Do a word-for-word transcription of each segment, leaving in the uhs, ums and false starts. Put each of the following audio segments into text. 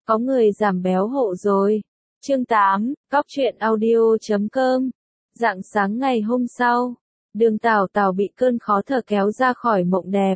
Có người giảm béo hộ rồi. Chương tám, cóc truyện audio chấm com. Rạng sáng ngày hôm sau, Đường Tảo Tảo bị cơn khó thở kéo ra khỏi mộng đẹp.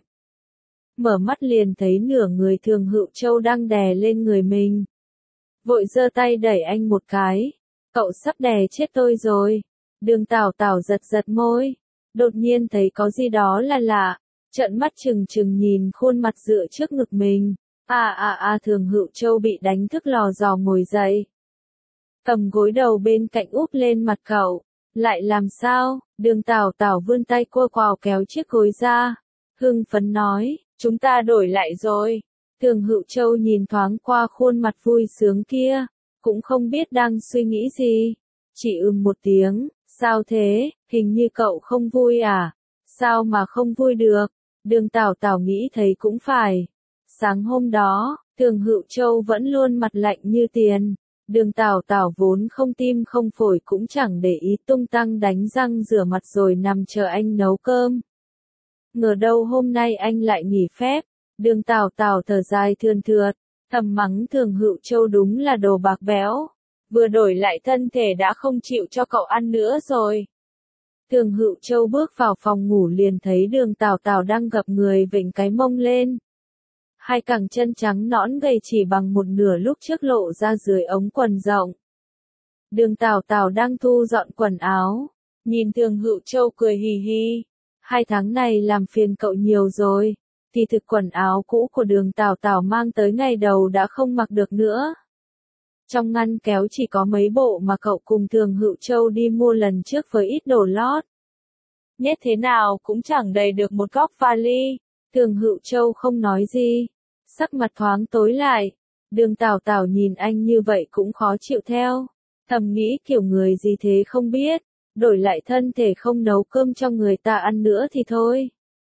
Mở mắt liền thấy nửa người Thường Hữu Châu đang đè lên người mình. Vội giơ tay đẩy anh một cái. Cậu sắp đè chết tôi rồi. Đường Tảo Tảo giật giật môi. Đột nhiên thấy có gì đó là lạ. Trợn mắt trừng trừng nhìn khuôn mặt dựa trước ngực mình. À à à Thường Hữu Châu bị đánh thức lò dò ngồi dậy. Cầm gối đầu bên cạnh úp lên mặt cậu. Lại làm sao? Đường Tảo Tảo vươn tay cua quào kéo chiếc gối ra. Hưng phấn nói, chúng ta đổi lại rồi. Thường Hữu Châu nhìn thoáng qua khuôn mặt vui sướng kia. Cũng không biết đang suy nghĩ gì. Chỉ ừm một tiếng, sao thế, hình như cậu không vui à? Sao mà không vui được? Đường Tảo Tảo nghĩ thấy cũng phải. Sáng hôm đó, Thường Hữu Châu vẫn luôn mặt lạnh như tiền. Đường Tảo Tảo vốn không tim không phổi cũng chẳng để ý tung tăng đánh răng rửa mặt rồi nằm chờ anh nấu cơm. Ngờ đâu hôm nay anh lại nghỉ phép. Đường Tảo Tảo thở dài thườn thượt, thầm mắng Thường Hữu Châu đúng là đồ bạc béo. Vừa đổi lại thân thể đã không chịu cho cậu ăn nữa rồi. Thường Hữu Châu bước vào phòng ngủ liền thấy Đường Tảo Tảo đang gập người vểnh cái mông lên. Hai cẳng chân trắng nõn gầy chỉ bằng một nửa lúc trước lộ ra dưới ống quần rộng. Đường Tảo Tảo đang thu dọn quần áo. Nhìn Thường Hữu Châu cười hì hì. Hai tháng này làm phiền cậu nhiều rồi. Thì thực quần áo cũ của Đường Tảo Tảo mang tới ngày đầu đã không mặc được nữa. Trong ngăn kéo chỉ có mấy bộ mà cậu cùng Thường Hữu Châu đi mua lần trước với ít đồ lót. Nhét thế nào cũng chẳng đầy được một góc vali. Thường Hữu Châu không nói gì. Sắc mặt thoáng tối lại. Đường Tảo Tảo nhìn anh như vậy cũng khó chịu theo. Thầm nghĩ kiểu người gì thế không biết. Đổi lại thân thể không nấu cơm cho người ta ăn nữa thì thôi.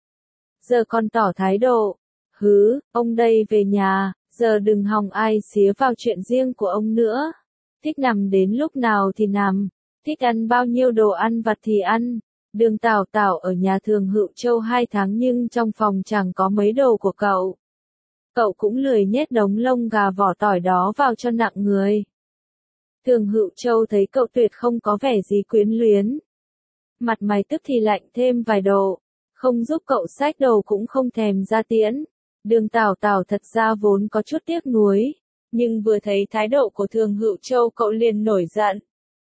Giờ còn tỏ thái độ. Hứ, ông đây về nhà. Giờ đừng hòng ai xía vào chuyện riêng của ông nữa. Thích nằm đến lúc nào thì nằm. Thích ăn bao nhiêu đồ ăn vặt thì ăn. Đường Tảo Tảo ở nhà Thường Hữu Châu hai tháng nhưng trong phòng chẳng có mấy đồ của cậu. Cậu cũng lười nhét đống lông gà vỏ tỏi đó vào cho nặng người. Thường Hữu Châu thấy cậu tuyệt không có vẻ gì quyến luyến. Mặt mày tức thì lạnh thêm vài độ. Không giúp cậu xách đồ cũng không thèm ra tiễn. Đường Tảo Tảo thật ra vốn có chút tiếc nuối. Nhưng vừa thấy thái độ của Thường Hữu Châu cậu liền nổi giận.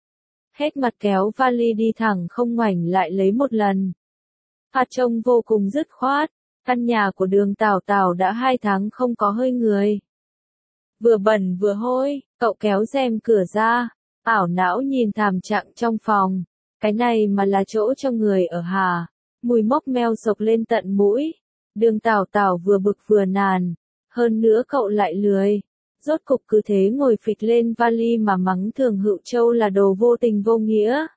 Hết mặt kéo vali đi thẳng không ngoảnh lại lấy một lần. Phát trông vô cùng dứt khoát. Căn nhà của Đường Tảo Tảo đã hai tháng không có hơi người. Vừa bẩn vừa hôi, cậu kéo rèm cửa ra. Ảo não nhìn thảm trạng trong phòng. Cái này mà là chỗ cho người ở hả? Mùi mốc meo sộc lên tận mũi. Đường Tảo Tảo vừa bực vừa nản. Hơn nữa cậu lại lười. Rốt cục cứ thế ngồi phịch lên vali mà mắng Thường Hữu Châu là đồ vô tình vô nghĩa.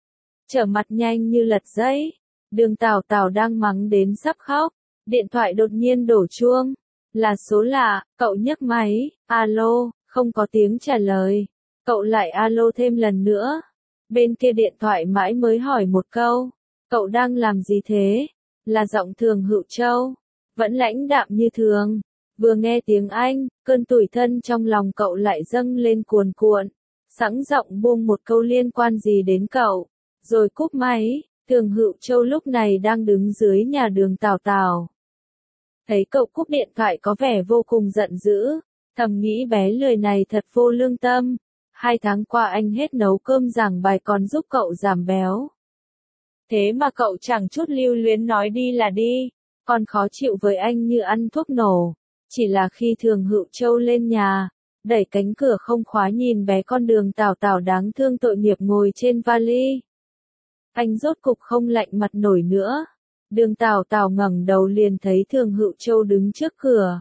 Trở mặt nhanh như lật giấy. Đường Tảo Tảo đang mắng đến sắp khóc. Điện thoại đột nhiên đổ chuông. Là số lạ, cậu nhấc máy. Alo, không có tiếng trả lời. Cậu lại alo thêm lần nữa. Bên kia điện thoại mãi mới hỏi một câu. Cậu đang làm gì thế? Là giọng Thường Hữu Châu. Vẫn lãnh đạm như thường. Vừa nghe tiếng Anh, cơn tủi thân trong lòng cậu lại dâng lên cuồn cuộn. Sẵn giọng buông một câu liên quan gì đến cậu. Rồi cúp máy. Thường Hữu Châu lúc này đang đứng dưới nhà Đường Tảo Tảo. Thấy cậu cúp điện thoại có vẻ vô cùng giận dữ. Thầm nghĩ bé lười này thật vô lương tâm. Hai tháng qua anh hết nấu cơm giảng bài còn giúp cậu giảm béo. Thế mà cậu chẳng chút lưu luyến nói đi là đi. Còn khó chịu với anh như ăn thuốc nổ. Chỉ là khi Thường Hữu Châu lên nhà, đẩy cánh cửa không khóa nhìn bé con Đường Tảo Tảo đáng thương tội nghiệp ngồi trên vali. Anh rốt cục không lạnh mặt nổi nữa. Đường Tảo Tảo ngẩng đầu liền thấy Thường Hữu Châu đứng trước cửa.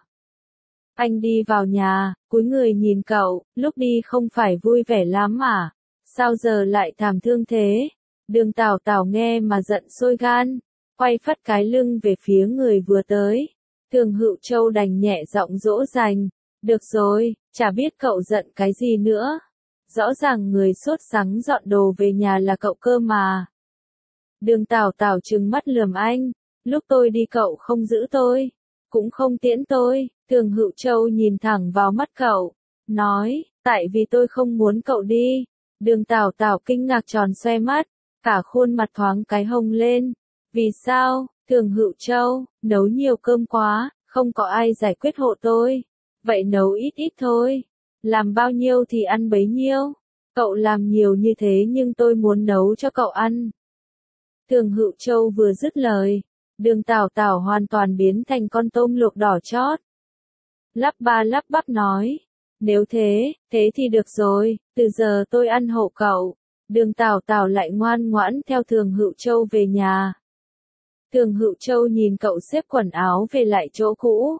Anh đi vào nhà, cúi người nhìn cậu, lúc đi không phải vui vẻ lắm à? Sao giờ lại thảm thương thế? Đường Tảo Tảo nghe mà giận sôi gan, quay phắt cái lưng về phía người vừa tới. Thường Hữu Châu đành nhẹ giọng dỗ dành. Được rồi, chả biết cậu giận cái gì nữa. Rõ ràng người sốt sắng dọn đồ về nhà là cậu cơ mà. Đường Tảo Tảo trừng mắt lườm anh. Lúc tôi đi cậu không giữ tôi. Cũng không tiễn tôi. Thường Hữu Châu nhìn thẳng vào mắt cậu. nói, tại vì tôi không muốn cậu đi. Đường Tảo Tảo kinh ngạc tròn xoe mắt, cả khuôn mặt thoáng cái hồng lên. Vì sao? Thường Hữu Châu, nấu nhiều cơm quá, không có ai giải quyết hộ tôi. Vậy nấu ít ít thôi. Làm bao nhiêu thì ăn bấy nhiêu. Cậu làm nhiều như thế nhưng tôi muốn nấu cho cậu ăn. Thường Hữu Châu vừa dứt lời, Đường Tảo Tảo hoàn toàn biến thành con tôm luộc đỏ chót. Lắp ba lắp bắp nói, nếu thế, thế thì được rồi, từ giờ tôi ăn hộ cậu. Đường Tảo Tảo lại ngoan ngoãn theo Thường Hữu Châu về nhà. Thường Hữu Châu nhìn cậu xếp quần áo về lại chỗ cũ.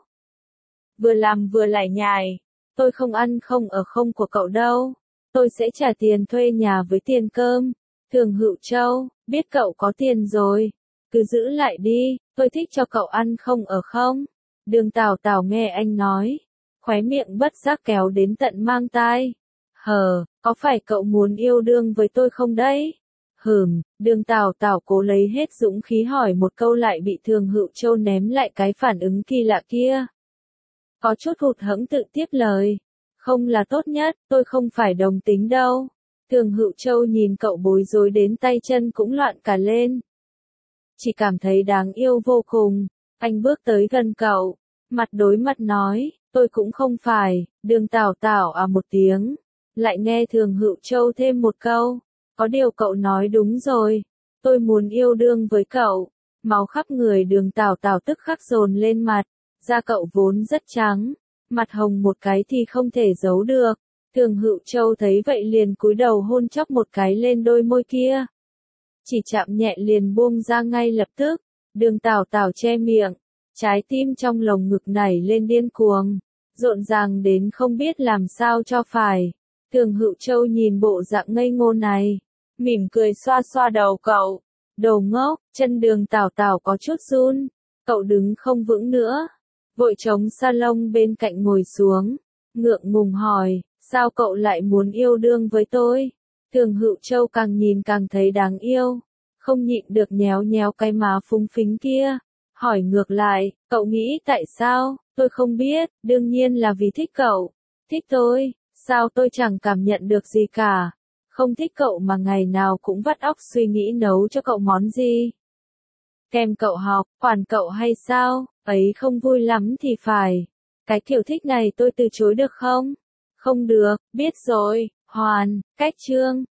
Vừa làm vừa lải nhải, tôi không ăn không ở không của cậu đâu. Tôi sẽ trả tiền thuê nhà với tiền cơm. Thường Hữu Châu, biết cậu có tiền rồi, cứ giữ lại đi, tôi thích cho cậu ăn không ở không. Đường Tảo Tảo nghe anh nói, khóe miệng bất giác kéo đến tận mang tai. Hờ, có phải cậu muốn yêu đương với tôi không đấy? Hừm, Đường Tảo Tảo cố lấy hết dũng khí hỏi một câu lại bị Thường Hữu Châu ném lại cái phản ứng kỳ lạ kia. Có chút hụt hẫng tự tiếp lời. Không là tốt nhất, tôi không phải đồng tính đâu. Thường Hữu Châu nhìn cậu bối rối đến tay chân cũng loạn cả lên. Chỉ cảm thấy đáng yêu vô cùng. Anh bước tới gần cậu, mặt đối mặt nói, tôi cũng không phải. Đường Tảo Tảo à một tiếng. Lại nghe Thường Hữu Châu thêm một câu. Có điều cậu nói đúng rồi. Tôi muốn yêu đương với cậu. Máu khắp người Đường Tảo Tảo tức khắc dồn lên mặt. Da cậu vốn rất trắng. Mặt hồng một cái thì không thể giấu được. Thường Hữu Châu thấy vậy liền cúi đầu hôn chốc một cái lên đôi môi kia. Chỉ chạm nhẹ liền buông ra ngay lập tức. Đường Tảo Tảo che miệng. Trái tim trong lồng ngực nảy lên điên cuồng. Rộn ràng đến không biết làm sao cho phải. Thường Hữu Châu nhìn bộ dạng ngây ngô này. Mỉm cười xoa xoa đầu cậu. Đồ ngốc, chân Đường Tảo Tảo có chút run. Cậu đứng không vững nữa. Vội chống salon bên cạnh ngồi xuống. Ngượng ngùng hỏi, sao cậu lại muốn yêu đương với tôi? Thường Hữu Châu càng nhìn càng thấy đáng yêu. Không nhịn được nhéo nhéo cái má phúng phính kia. Hỏi ngược lại, cậu nghĩ tại sao? Tôi không biết, đương nhiên là vì thích cậu. Thích tôi, sao tôi chẳng cảm nhận được gì cả. Không thích cậu mà ngày nào cũng vắt óc suy nghĩ nấu cho cậu món gì. Kèm cậu học, quản cậu hay sao? Ấy không vui lắm thì phải. Cái kiểu thích này tôi từ chối được không? Không được, biết rồi, Hoàn, cách chương.